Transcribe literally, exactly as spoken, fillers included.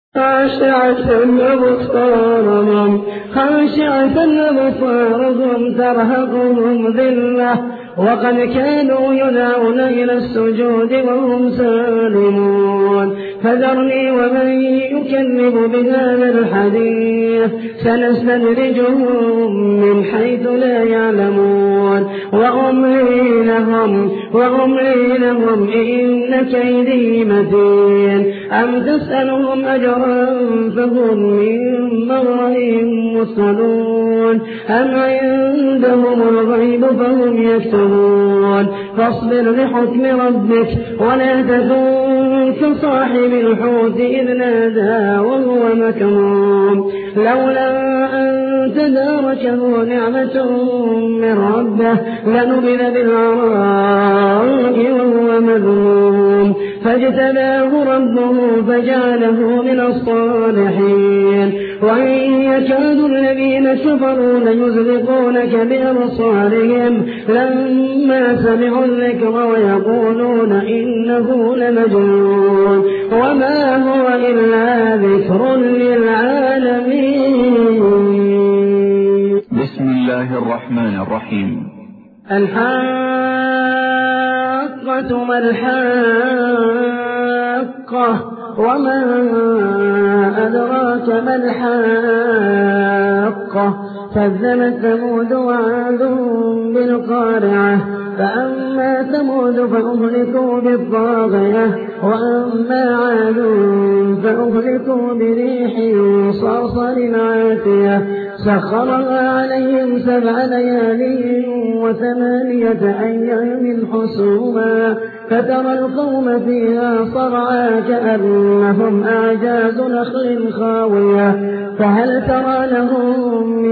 خاشعة أبصارهم خاشعة أبصارهم ترهقهم ذلة وقد كانوا يدعون إلى السجود وهم سالمون فذرني ومن يكذب بهذا الحديث سنستدرجهم من حيث لا يعلمون وأملي لهم وأملي لهم إن كيدي متين أم تسألهم أجرا فهم من مغرم مثقلون أم عندهم الغيب فهم يكتبون فاصبر لحكم ربك ولا تكن كصاحب الحوت إذ نادى وهو مكظوم لولا أن تداركه نعمة من ربه لنبذ بالعراء وهو مذموم فاجتباه ربه فجعله من الصالحين وإن يكاد الذين كفروا ليزلقونك بأبصارهم لما سمعوا الذكر ويقولون إنه لمجنون وما هو إلا ذكر للعالمين. بسم الله الرحمن الرحيم. الحاقة ما الحاقة وما أدراك ما الحاقة كذبت ثمود وعاد بالقارعة فأما ثمود فأهلكوا بالطاغية وأما عاد فأهلكوا بريح صرصر عاتية سخرها عليهم سبع ليال وثمانية أيام حسوما فترى القوم فيها صرعى كأنهم أعجاز نخل خاوية فهل ترى لهم